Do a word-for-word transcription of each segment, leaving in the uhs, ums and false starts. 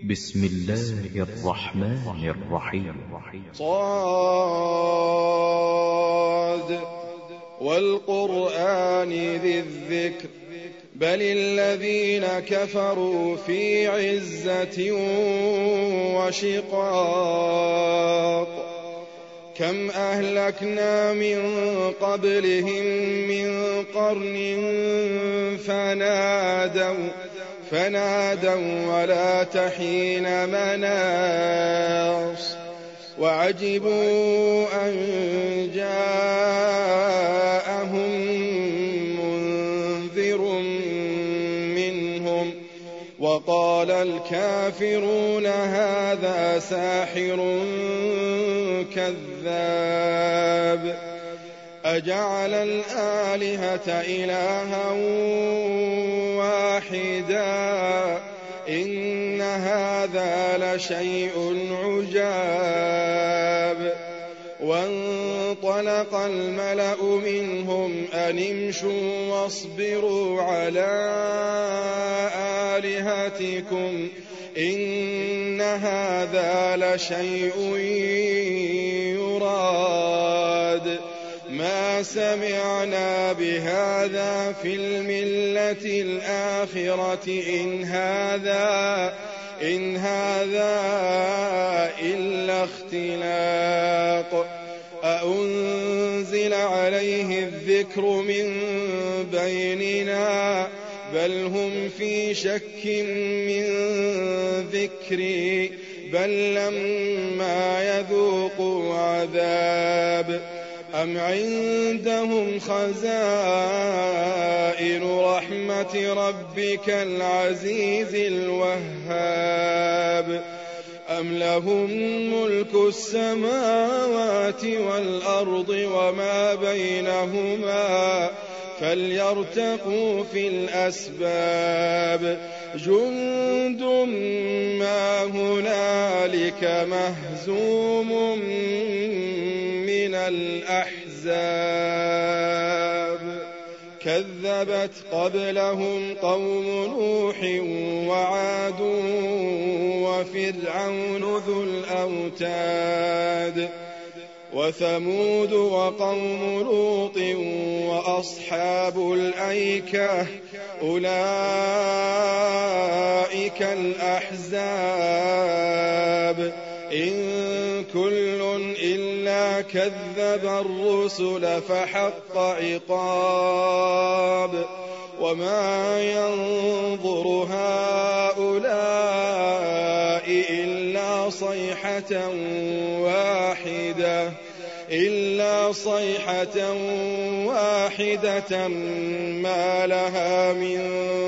بسم الله الرحمن الرحيم. صاد والقرآن ذي الذكر بل الذين كفروا في عزة وشقاق كم أهلكنا من قبلهم من قرن فنادوا فنادوا ولا تحين مناص وعجبوا أن جاءهم منذر منهم وقال الكافرون هذا ساحر كذاب أجعل الآلهة إلها واحدا إن هذا لشيء عجاب وانطلق الملأ منهم أن امشوا واصبروا على آلهتكم إن هذا لشيء يراد ما سمعنا بهذا في الملة الآخرة إن هذا إن هذا إلا اختلاق أأنزل عليه الذكر من بيننا بل هم في شك من ذكري بل لما يذوقوا عذاب أم عندهم خزائن رحمة ربك العزيز الوهاب أم لهم ملك السماوات والأرض وما بينهما فليرتقوا في الأسباب جند ما هنالك مهزوم من الأحزاب كذبت قبلهم قوم نوح وعاد وفرعون ذو الأوتاد وثمود وقوم لوط وأصحاب الأيكة أولئك الأحزاب إن كل إلا كذب الرسل فحق عقاب وما ينظر هؤلاء إلا صيحة واحدة إلا صيحة واحدة ما لها من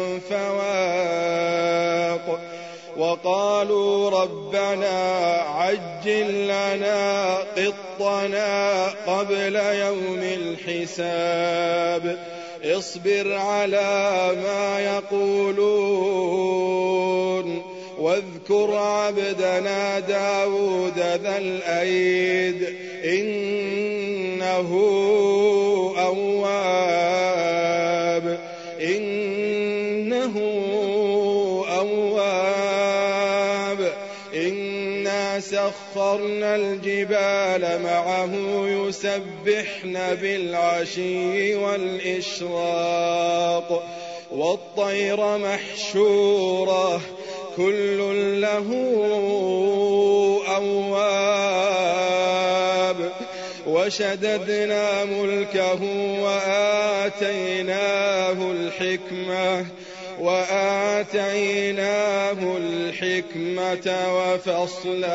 فواق وقالوا ربنا عجل لنا قطنا قبل يوم الحساب اصبر على ما يقولون واذكر عبدنا داود ذا الأيد إنه أواب إنه أواب إنا سخرنا الجبال معه يسبحن بالعشي والإشراق والطير محشورة كل له أواب وشددنا ملكه وآتيناه الحكمة وآتيناه الحكمة وفصل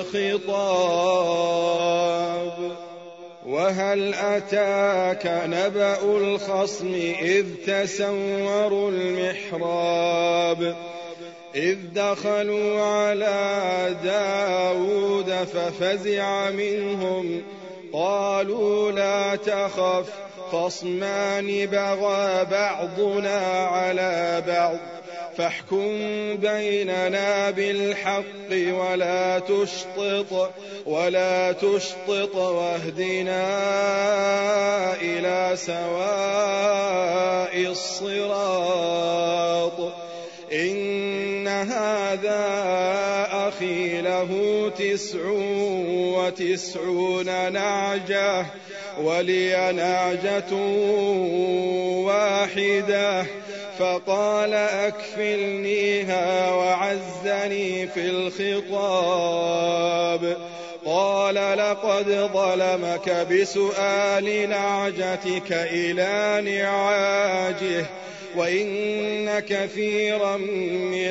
الخطاب وهل أتاك نبأ الخصم إذ تسوروا المحراب إذ دخلوا على داود ففزع منهم قالوا لا تخف خصمان بغى بعضنا على بعض فاحكم بيننا بالحق ولا تشطط ولا تشطط واهدنا إلى سواء الصراط إن هذا أخي له تسع وتسعون نعجة ولي نعجة واحدة فقال أكفلنيها وعزني في الخطاب. قال لقد ظلمك بسؤال نعجتك إلى نعاجه وإن كثيرا من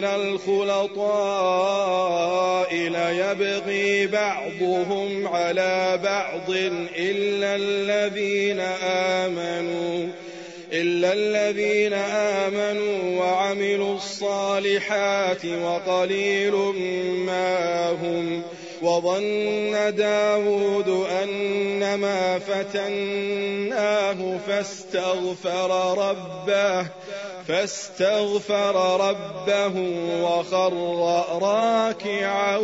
الخلطاء ليبغي بعضهم على بعض إلا الذين آمنوا إلا الذين آمنوا وعملوا الصالحات وقليل ما هم. وظن داود أنما فتناه فاستغفر ربه فاستغفر ربه وخر راكعا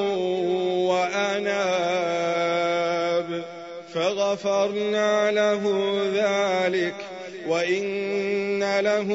وأناب فغفرنا له ذلك وإن له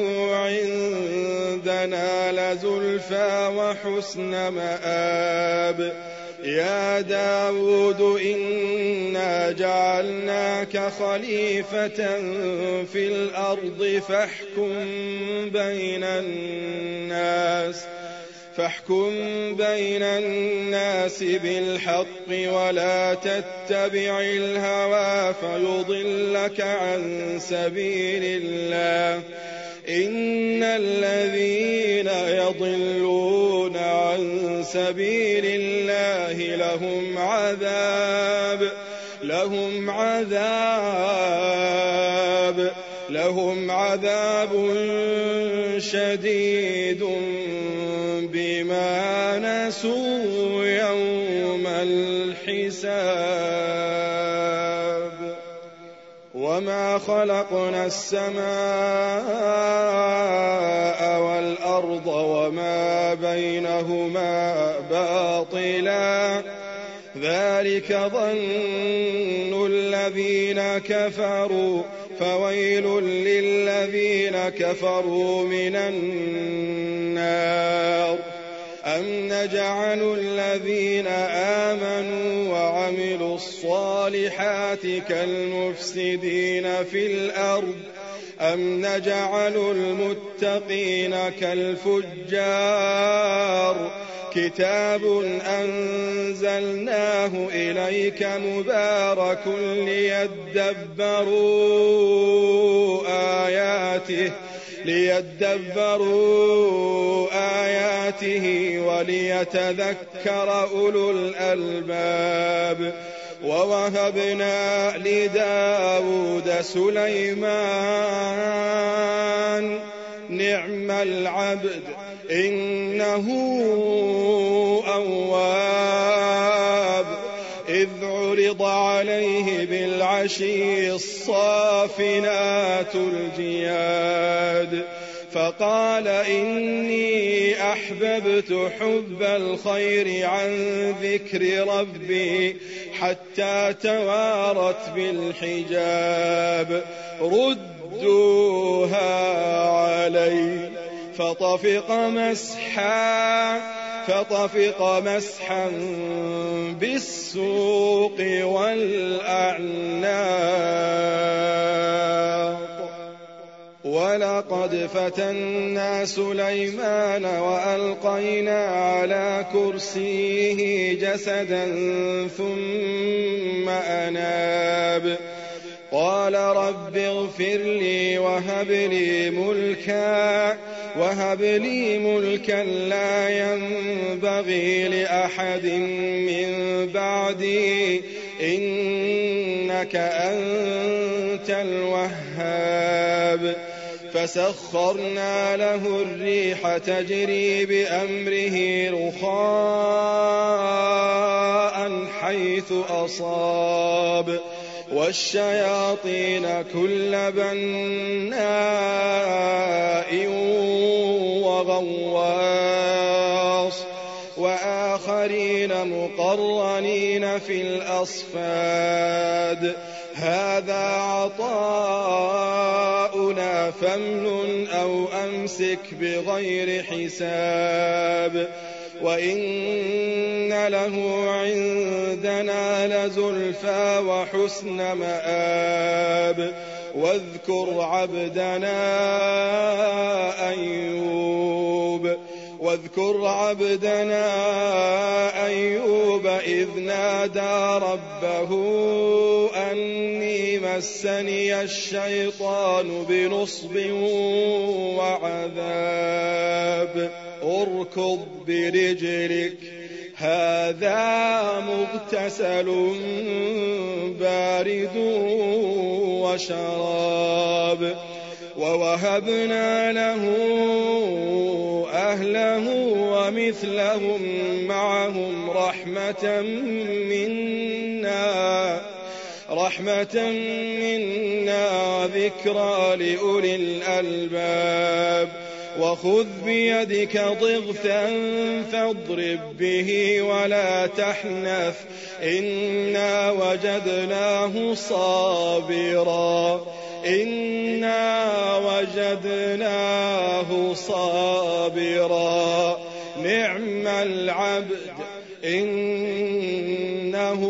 عندنا لزلفى وحسن مآب. يا داود إنا جعلناك خليفة في الأرض فاحكم بين الناس فاحكم بين الناس بالحق ولا تتبع الهوى فيضلك عن سبيل الله. إن الذين يضلون عن سبيل الله لهم عذاب لهم عذاب لهم عذاب شديد بما نسوا يوم الحساب. وما خلقنا السماء والأرض وما بينهما باطلا ذلك ظن الذين كفروا فويل للذين كفروا من النار. أم نجعل الذين آمنوا وعملوا الصالحات كالمفسدين في الأرض أم نجعل المتقين كالفجار. كتاب أنزلناه إليك مبارك ليدبروا آياته ليدبروا آياته وليتذكر أولو الألباب. ووهبنا لداود سليمان نعم العبد إنه أواب إذ عرض عليه بالعشي الصافنات الجياد فقال إني أحببت حب الخير عن ذكر ربي حتى توارت بالحجاب ردوها علي فطفق مسحا فطفق مسحا بالسوق والأعناق. ولقد فتنا سليمان وألقينا على كرسيه جسدا ثم أناب قال رب اغفر لي وهب لي ملكا وهب لي ملكا لا ينبغي لأحد من بعدي إنك أنت الوهاب. فسخرنا له الريح تجري بأمره رخاء حيث أصاب والشياطين كل بناء وغواص وآخرين مقرنين في الأصفاد هذا عطاؤنا فامنن أو أمسك بغير حساب وإن له عندنا لزلفى وحسن مآب واذكر عبدنا أيوب واذكر عبدنا أيوب إذ نادى ربه أني مسني الشيطان بنصب وعذاب اركض برجلك هذا مغتسل بارد وشراب ووهبنا له أهله ومثلهم معهم رحمة منا رحمة منا ذكرى لأولي الألباب وخذ بيدك ضغثا فاضرب به ولا تحنث إنا وجدناه صابرا إنا وجدناه صابرا نعم العبد إنه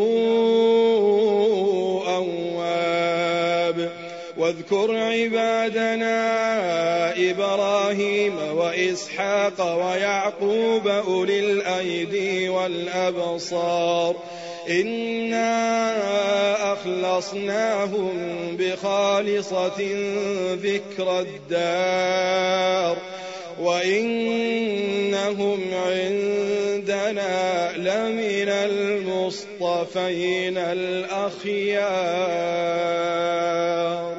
أواب واذكر عبادنا إبراهيم وإسحاق ويعقوب أولي الأيدي والأبصار إنا أخلصناهم بخالصة ذكر الدار وإنهم عندنا لمن المصطفين الأخيار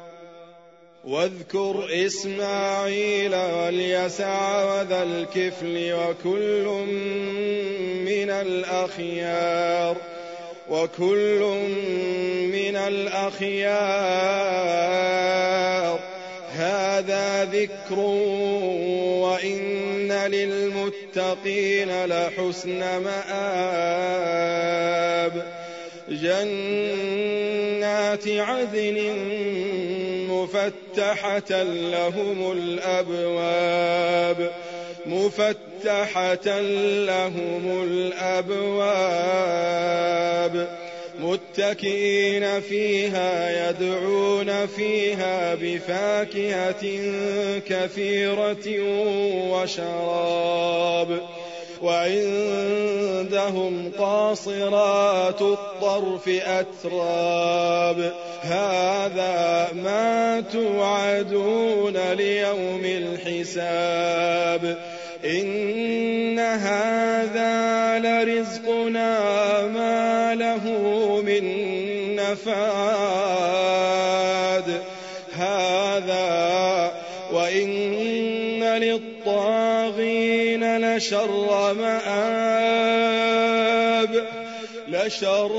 واذكر إسماعيل واليسع وذا الكفل وكل من الأخيار وكل من الأخيار هذا ذكر وإن للمتقين لحسن مآب جنات عدن مفتحة لهم الأبواب مفتحة لهم الأبواب متكئين فيها يدعون فيها بفاكهة كثيرة وشراب وعندهم قاصرات الطرف أتراب هذا ما توعدون ليوم الحساب إن هذا لرزقنا ما له من نفاد هذا وإن للطاغين لشر مآب لشر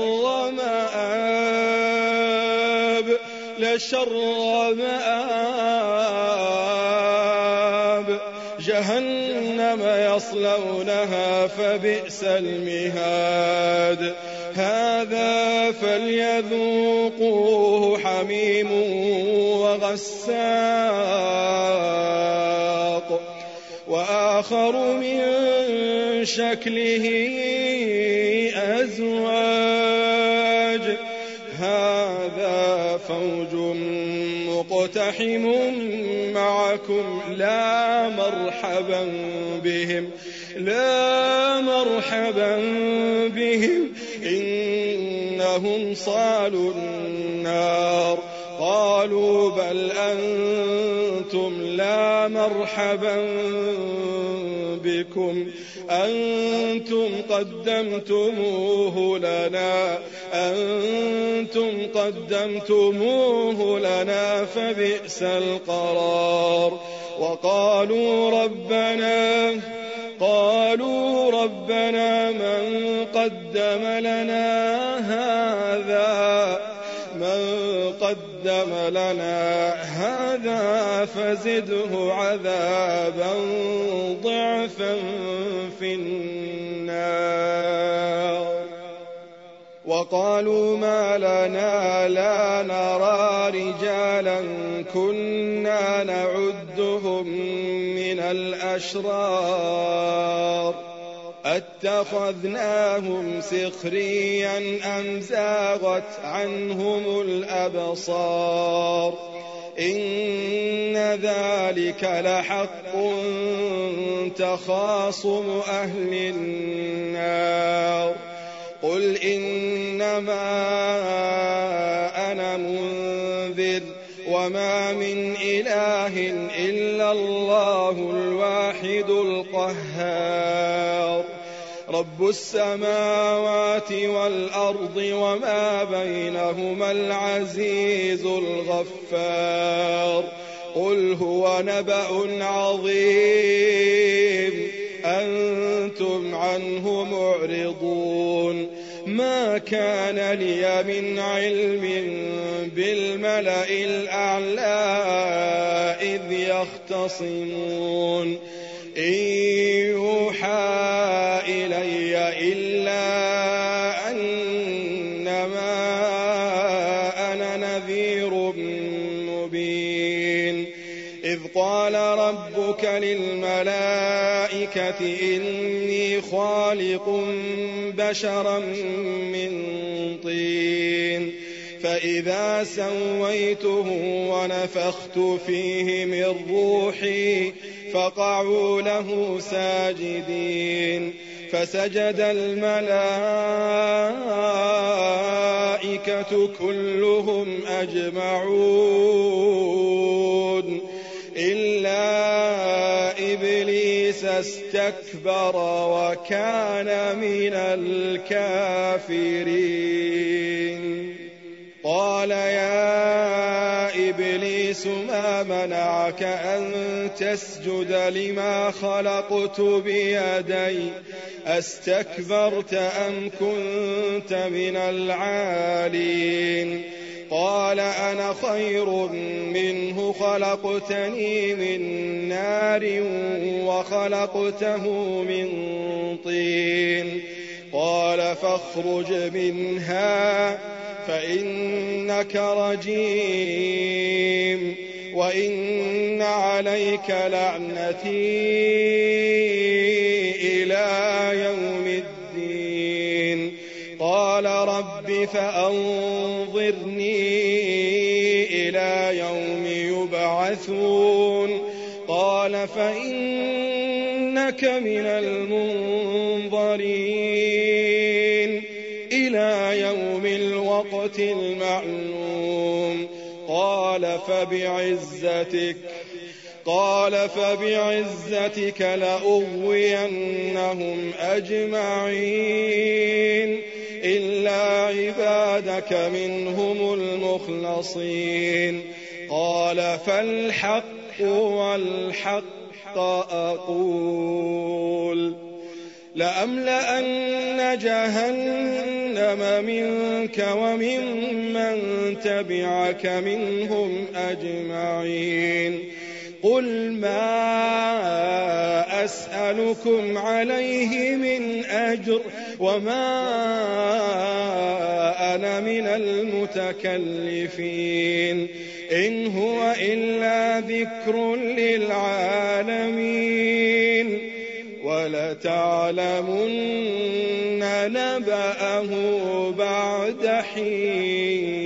مآب لشر مآب جهنم يصلونها فبئس المهاد هذا فليذوقوه حميم وغساق وآخر من شكله أزواج هذا فوج مقتحم معكم لا مرحبا بهم لا مرحبا بهم إنهم صالوا النار قالوا بل أنتم لا مرحبا بكم أنتم قدمتموه لنا أنتم قدمتموه لنا فبئس القرار وقالوا ربنا قالوا ربنا من قدم لنا هذا من قدم قدم لنا هذا فزده عذابا ضعفا في النار. وقالوا ما لنا لا نرى رجالا كنا نعدهم من الأشرار أتخذناهم سخريا أم زاغت عنهم الأبصار إن ذلك لحق تخاصم أهل النار. قل إنما أنا منذر وما من إله إلا الله الواحد القهار رب السماوات والأرض وما بينهما العزيز الغفار. قل هو نبأ عظيم أنتم عنه معرضون. ما كان لي من علم بالملأ الأعلى إذ يختصمون إن يوحى إلي إلا أنما أنا نذير مبين. إذ قال ربك للملائكة إني خالق بشرا من طين فإذا سويته ونفخت فيه من روحي فقعوا له ساجدين. فسجد الملائكة كلهم أجمعون إلا إبليس استكبر وكان من الكافرين. قال يا إبليس ما منعك أن تسجد لما خلقت بيدي أستكبرت أم كنت من العالين؟ قال أنا خير منه خلقتني من نار وخلقته من طين. قال فاخرج منها فإنك رجيم وإن عليك لعنتي إلى يوم الدين. قال رب فأنظرني إلى يوم يبعثون. قال فإنك من المنظرين إلى يوم الوقت المعلوم. قال فبعزتك قال فبعزتك لأغوينهم أجمعين إلا عبادك منهم المخلصين. قال فالحق والحق أقول لأملأن جهنم منك وممن تبعك منهم أجمعين. قل ما أسألكم عليه من أجر وما أنا من المتكلفين إن هو إلا ذكر للعالمين ولتعلمن نبأه بعد حين.